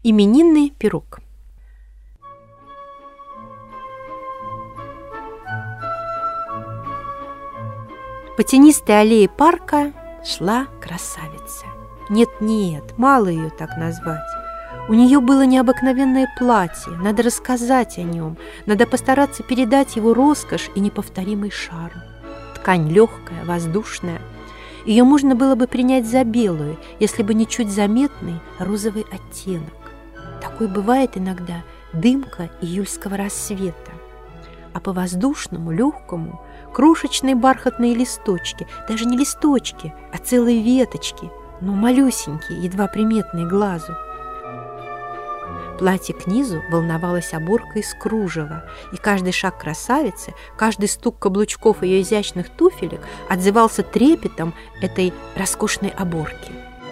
Именинный пирог. По тенистой аллее парка шла красавица. Нет, мало ее так назвать. У нее было необыкновенное платье, надо рассказать о нем, надо постараться передать его роскошь и неповторимый шарм. Ткань легкая, воздушная. Ее можно было бы принять за белую, если бы не чуть заметный розовый оттенок. Такой бывает иногда дымка июльского рассвета. А по воздушному, легкому, крошечные бархатные листочки, даже не листочки, а целые веточки, но малюсенькие, едва приметные глазу. Платье к низу волновалось оборкой из кружева, и каждый шаг красавицы, каждый стук каблучков ее изящных туфелек отзывался трепетом этой роскошной оборки.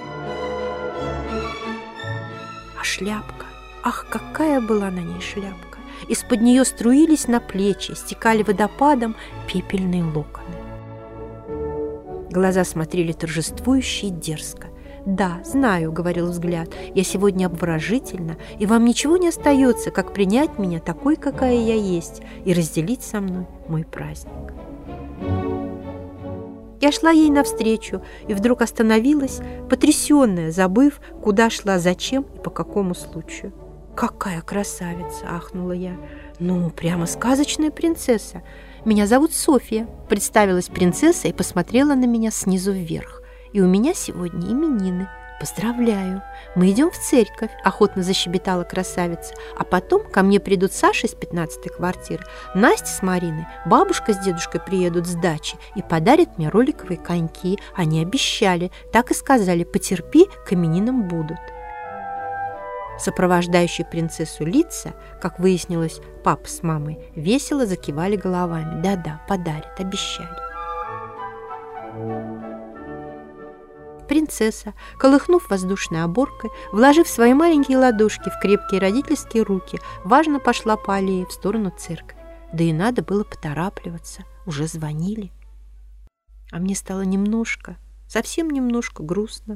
А шляпка, ах, какая была на ней шляпка! Из-под нее струились на плечи, стекали водопадом пепельные локоны. Глаза смотрели торжествующе и дерзко. «Да, знаю», — говорил взгляд, — «я сегодня обворожительна, и вам ничего не остается, как принять меня такой, какая я есть, и разделить со мной мой праздник». Я шла ей навстречу и вдруг остановилась, потрясенная, забыв, куда шла, зачем и по какому случаю. «Какая красавица!» — ахнула я. «Ну, прямо сказочная принцесса. Меня зовут Софья», — представилась принцесса и посмотрела на меня снизу вверх. «И у меня сегодня именины. Поздравляю. Мы идем в церковь», — охотно защебетала красавица. «А потом ко мне придут Саша из 15-й квартиры, Настя с Мариной, бабушка с дедушкой приедут с дачи и подарят мне роликовые коньки. Они обещали, так и сказали, потерпи, к именинам будут». Сопровождающие принцессу лица, как выяснилось, папа с мамой, весело закивали головами. Да-да, подарят, обещали. Принцесса, колыхнув воздушной оборкой, вложив свои маленькие ладошки в крепкие родительские руки, важно пошла по аллее в сторону церкви. Да и надо было поторапливаться, уже звонили. А мне стало немножко, совсем немножко грустно.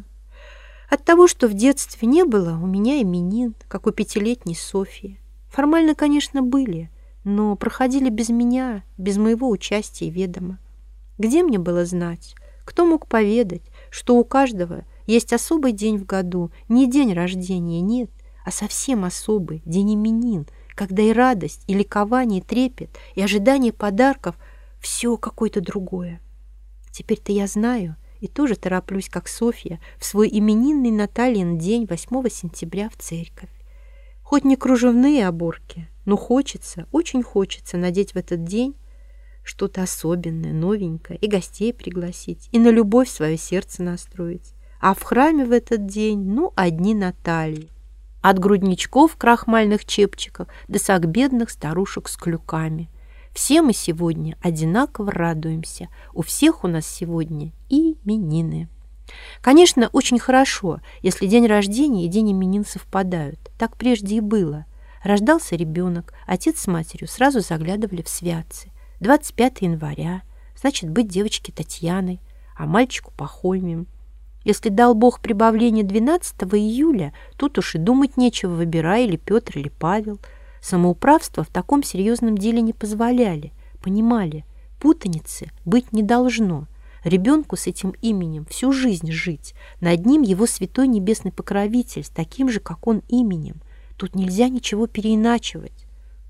От того, что в детстве не было у меня именин, как у 5-летней Софьи. Формально, конечно, были, но проходили без меня, без моего участия и ведома. Где мне было знать? Кто мог поведать, что у каждого есть особый день в году, не день рождения, нет, а совсем особый день именин, когда и радость, и ликование, и трепет, и ожидание подарков – все какое-то другое. Теперь-то я знаю и тоже тороплюсь, как Софья, в свой именинный Натальин день 8 сентября в церковь. Хоть не кружевные оборки, но хочется, очень хочется надеть в этот день что-то особенное, новенькое, и гостей пригласить, и на любовь свое сердце настроить. А в храме в этот день, одни Натальи. От грудничков в крахмальных чепчиках до сагбедных старушек с клюками. Все мы сегодня одинаково радуемся. У всех у нас сегодня именины. Конечно, очень хорошо, если день рождения и день именин совпадают. Так прежде и было. Рождался ребенок, отец с матерью сразу заглядывали в святцы. 25 января, значит, быть девочке Татьяной, а мальчику Пахомием. Если дал Бог прибавление 12 июля, тут уж и думать нечего, выбирай, или Петр, или Павел. Самоуправство в таком серьезном деле не позволяли, понимали, путаницы быть не должно. Ребенку с этим именем всю жизнь жить, над ним его святой небесный покровитель, с таким же, как он, именем. Тут нельзя ничего переиначивать.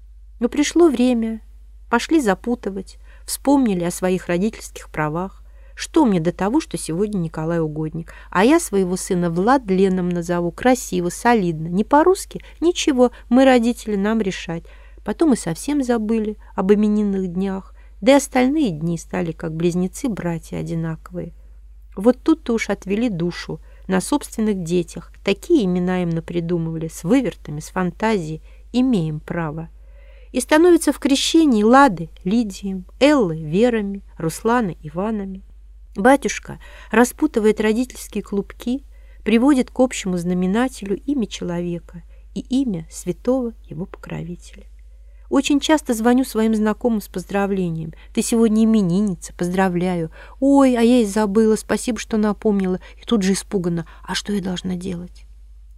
Но пришло время, пошли запутывать, вспомнили о своих родительских правах. Что мне до того, что сегодня Николай Угодник, а я своего сына Владленом назову, красиво, солидно, не по-русски, ничего, мы, родители, нам решать. Потом и совсем забыли об именинных днях, да и остальные дни стали как близнецы-братья одинаковые. Вот тут-то уж отвели душу на собственных детях, такие имена им напридумывали, с вывертами, с фантазией, имеем право. И становятся в крещении Лады Лидием, Эллы Верами, Русланы Иванами. Батюшка распутывает родительские клубки, приводит к общему знаменателю имя человека и имя святого его покровителя. Очень часто звоню своим знакомым с поздравлением. «Ты сегодня именинница, поздравляю». «Ой, а я и забыла, спасибо, что напомнила». И тут же испуганно. «А что я должна делать?»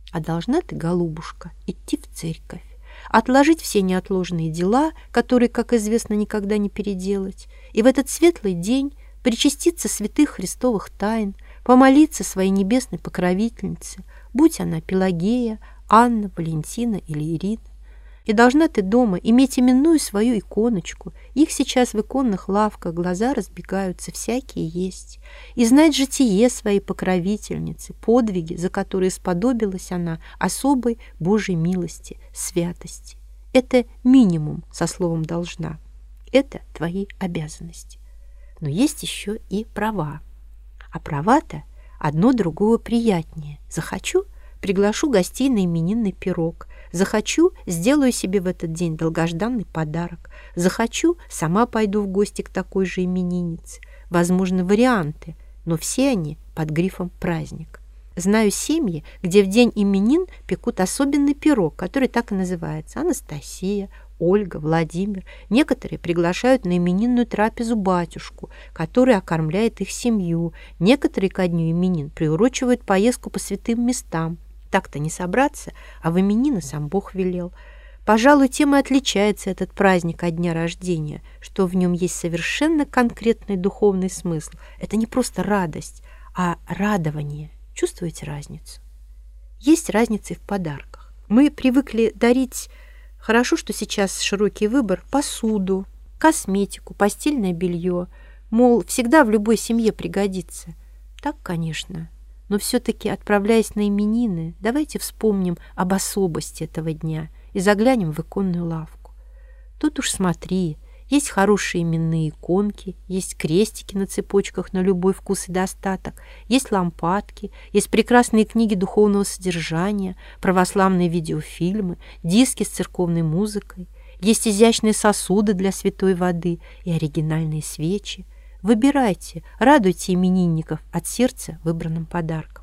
А должна ты, голубушка, идти в церковь, отложить все неотложные дела, которые, как известно, никогда не переделать, и в этот светлый день причаститься святых христовых тайн, помолиться своей небесной покровительнице, будь она Пелагея, Анна, Валентина или Ирина. И должна ты дома иметь именную свою иконочку. Их сейчас в иконных лавках глаза разбегаются, всякие есть. И знать житие своей покровительницы, подвиги, за которые сподобилась она особой Божьей милости, святости. Это минимум со словом «должна». Это твои обязанности. Но есть еще и права. А права-то одно другого приятнее. Захочу — приглашу гостей на именинный пирог. Захочу — сделаю себе в этот день долгожданный подарок. Захочу — сама пойду в гости к такой же имениннице. Возможны варианты, но все они под грифом «праздник». Знаю семьи, где в день именин пекут особенный пирог, который так и называется: Анастасия, Ольга, Владимир. Некоторые приглашают на именинную трапезу батюшку, который окормляет их семью. Некоторые ко дню именин приурочивают поездку по святым местам. Так-то не собраться, а в именины сам Бог велел. Пожалуй, тем и отличается этот праздник от дня рождения, что в нем есть совершенно конкретный духовный смысл. Это не просто радость, а радование. Чувствуете разницу? Есть разница и в подарках. Мы привыкли дарить, хорошо, что сейчас широкий выбор, посуду, косметику, постельное белье. Мол, всегда в любой семье пригодится. Так, конечно. Но все-таки, отправляясь на именины, давайте вспомним об особости этого дня и заглянем в иконную лавку. Тут уж смотри, есть хорошие именные иконки, есть крестики на цепочках на любой вкус и достаток, есть лампадки, есть прекрасные книги духовного содержания, православные видеофильмы, диски с церковной музыкой, есть изящные сосуды для святой воды и оригинальные свечи. Выбирайте, радуйте именинников от сердца выбранным подарком.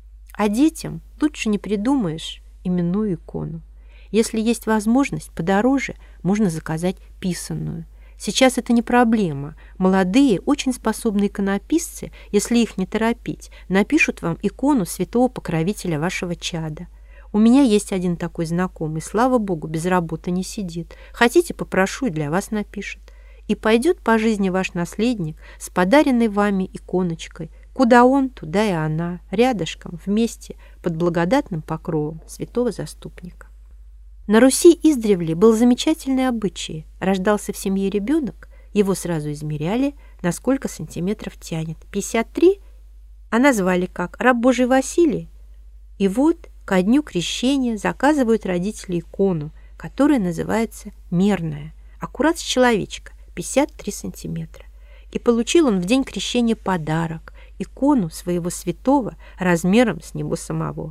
А детям лучше не придумаешь именную икону. Если есть возможность, подороже можно заказать писанную. Сейчас это не проблема. Молодые, очень способные иконописцы, если их не торопить, напишут вам икону святого покровителя вашего чада. У меня есть один такой знакомый, слава богу, без работы не сидит. Хотите, попрошу, и для вас напишет. И пойдет по жизни ваш наследник с подаренной вами иконочкой. Куда он, туда и она, рядышком, вместе, под благодатным покровом святого заступника. На Руси издревле был замечательный обычай. Рождался в семье ребенок, его сразу измеряли, на сколько сантиметров тянет. 53, а назвали как? Раб Божий Василий. И вот ко дню крещения заказывают родители икону, которая называется мерная, аккурат с человечка, 53 сантиметра. И получил он в день крещения подарок, икону своего святого размером с него самого.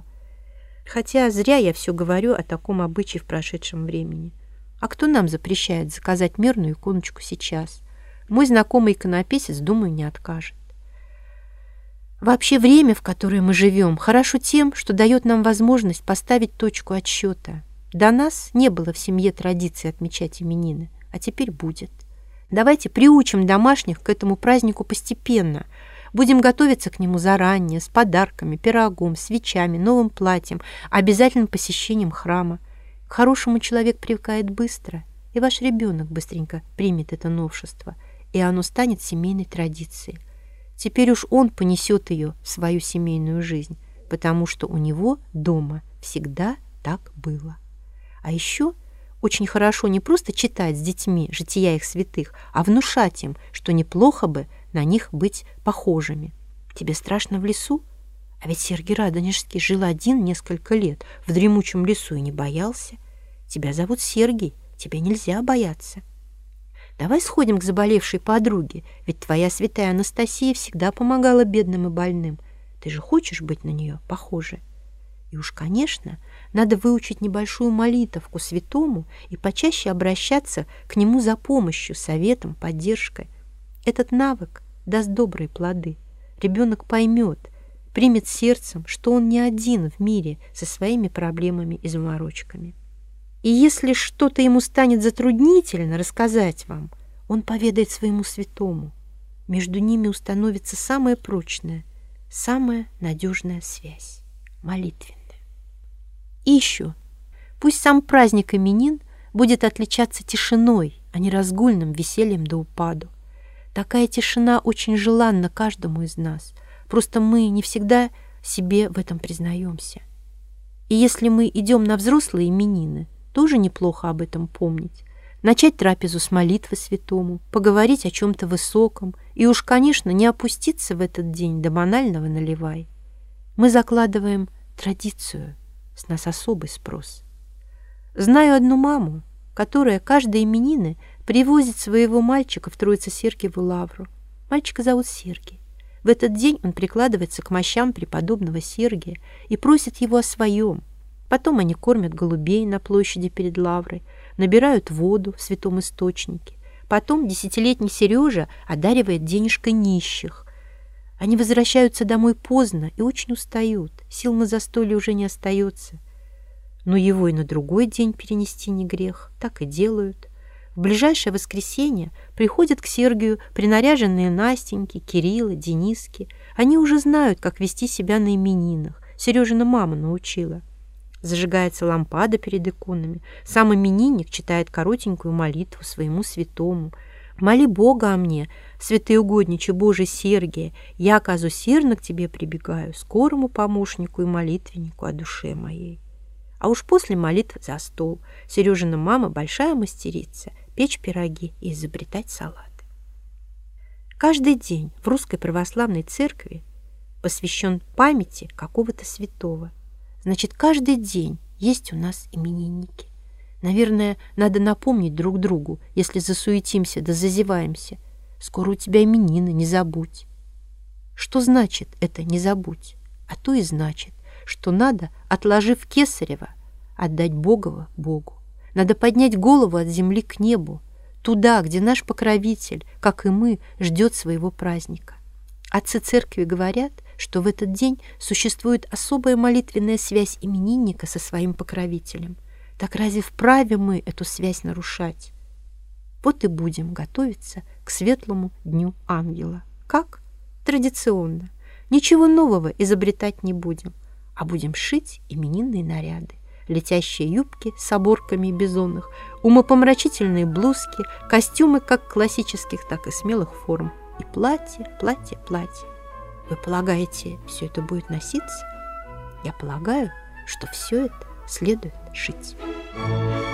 Хотя зря я все говорю о таком обычае в прошедшем времени. А кто нам запрещает заказать мерную иконочку сейчас? Мой знакомый иконописец, думаю, не откажет. Вообще время, в которое мы живем, хорошо тем, что дает нам возможность поставить точку отсчета. До нас не было в семье традиции отмечать именины, а теперь будет. Давайте приучим домашних к этому празднику постепенно. Будем готовиться к нему заранее, с подарками, пирогом, свечами, новым платьем, обязательным посещением храма. К хорошему человек привыкает быстро, и ваш ребенок быстренько примет это новшество, и оно станет семейной традицией. Теперь уж он понесет ее в свою семейную жизнь, потому что у него дома всегда так было. А еще очень хорошо не просто читать с детьми жития их святых, а внушать им, что неплохо бы на них быть похожими. Тебе страшно в лесу? А ведь Сергий Радонежский жил один несколько лет в дремучем лесу и не боялся. Тебя зовут Сергий, тебе нельзя бояться. Давай сходим к заболевшей подруге, ведь твоя святая Анастасия всегда помогала бедным и больным. Ты же хочешь быть на нее похожей? И уж, конечно, надо выучить небольшую молитовку святому и почаще обращаться к нему за помощью, советом, поддержкой. Этот навык даст добрые плоды. Ребенок поймет, примет сердцем, что он не один в мире со своими проблемами и заморочками. И если что-то ему станет затруднительно рассказать вам, он поведает своему святому. Между ними установится самая прочная, самая надежная связь — молитвенная. И еще, пусть сам праздник именин будет отличаться тишиной, а не разгульным весельем до упаду. Такая тишина очень желанна каждому из нас, просто мы не всегда себе в этом признаемся. И если мы идем на взрослые именины, тоже неплохо об этом помнить. Начать трапезу с молитвы святому, поговорить о чем-то высоком и уж, конечно, не опуститься в этот день до банального наливай. Мы закладываем традицию, с нас особый спрос. Знаю одну маму, которая каждые именины привозит своего мальчика в Троице-Сергиеву лавру. Мальчика зовут Сергий. В этот день он прикладывается к мощам преподобного Сергия и просит его о своем. Потом они кормят голубей на площади перед лаврой, набирают воду в святом источнике. Потом 10-летний Сережа одаривает денежкой нищих. Они возвращаются домой поздно и очень устают. Сил на застолье уже не остается. Но его и на другой день перенести не грех. Так и делают. В ближайшее воскресенье приходят к Сергию принаряженные Настеньки, Кириллы, Дениски. Они уже знают, как вести себя на именинах. Сережина мама научила. Зажигается лампада перед иконами. Сам именинник читает коротенькую молитву своему святому. «Моли Бога о мне, святый угодниче Божий Сергия, яко усердно к тебе прибегаю, скорому помощнику и молитвеннику о душе моей». А уж после молитвы за стол. Сережина мама большая мастерица печь пироги и изобретать салаты. Каждый день в Русской Православной Церкви посвящен памяти какого-то святого. Значит, каждый день есть у нас именинники. Наверное, надо напомнить друг другу, если засуетимся да зазеваемся. Скоро у тебя именины, не забудь. Что значит это «не забудь»? А то и значит, что надо, отложив кесарево, отдать Богово Богу. Надо поднять голову от земли к небу, туда, где наш покровитель, как и мы, ждет своего праздника. Отцы церкви говорят, что в этот день существует особая молитвенная связь именинника со своим покровителем. Так разве вправе мы эту связь нарушать? Вот и будем готовиться к светлому дню ангела. Как? Традиционно. Ничего нового изобретать не будем, а будем шить именинные наряды. Летящие юбки с оборками бизонных, умопомрачительные блузки, костюмы как классических, так и смелых форм. И платье, платье, платье. Вы полагаете, все это будет носиться? Я полагаю, что все это следует шить.